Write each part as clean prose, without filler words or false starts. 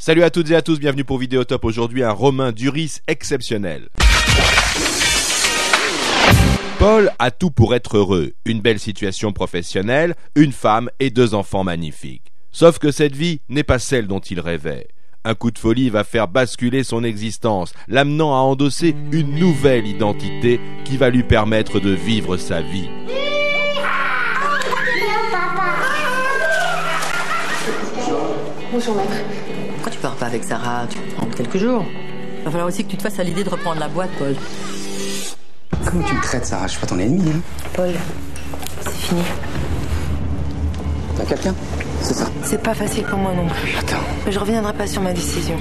Salut à toutes et à tous, bienvenue pour Vidéotop. Aujourd'hui, un Romain Duris exceptionnel. Paul a tout pour être heureux. Une belle situation professionnelle, une femme et 2 enfants magnifiques. Sauf que cette vie n'est pas celle dont il rêvait. Un coup de folie va faire basculer son existence, l'amenant à endosser une nouvelle identité qui va lui permettre de vivre sa vie. Bonjour maître. Pourquoi tu pars pas avec Sarah? Tu peux prendre quelques jours. Va falloir aussi que tu te fasses à l'idée de reprendre la boîte, Paul. Comment tu me traites, Sarah? Je suis pas ton ennemi, hein. Paul, c'est fini. T'as quelqu'un? C'est ça. C'est pas facile pour moi non plus. Attends. Mais je reviendrai pas sur ma décision.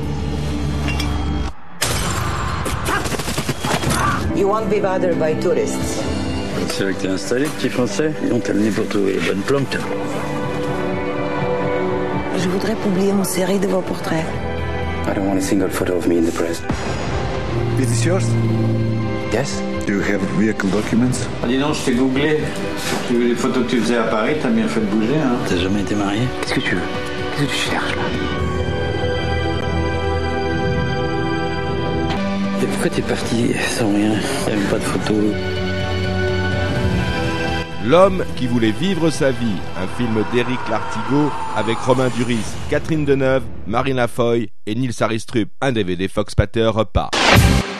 You won't be bothered by tourists. C'est là que t'es installé, petit français. Et on t'a amené pour trouver les bonnes plantes. Je voudrais publier une série de vos portraits. I don't want a single photo of me in the press. Is this yours? Yes? Do you have vehicle documents? Ah, dis donc, je t'ai googlé. J'ai vu les photos que tu faisais à Paris, t'as bien fait de bouger, hein. T'as jamais été marié? Qu'est-ce que tu veux? Qu'est-ce que tu cherches, là? Et pourquoi t'es parti sans rien? Y'a même pas de photos. L'homme qui voulait vivre sa vie, un film d'Éric Lartigot avec Romain Duris, Catherine Deneuve, Marine Lafoy et Nils Aristrup, un DVD Fox Pater repas.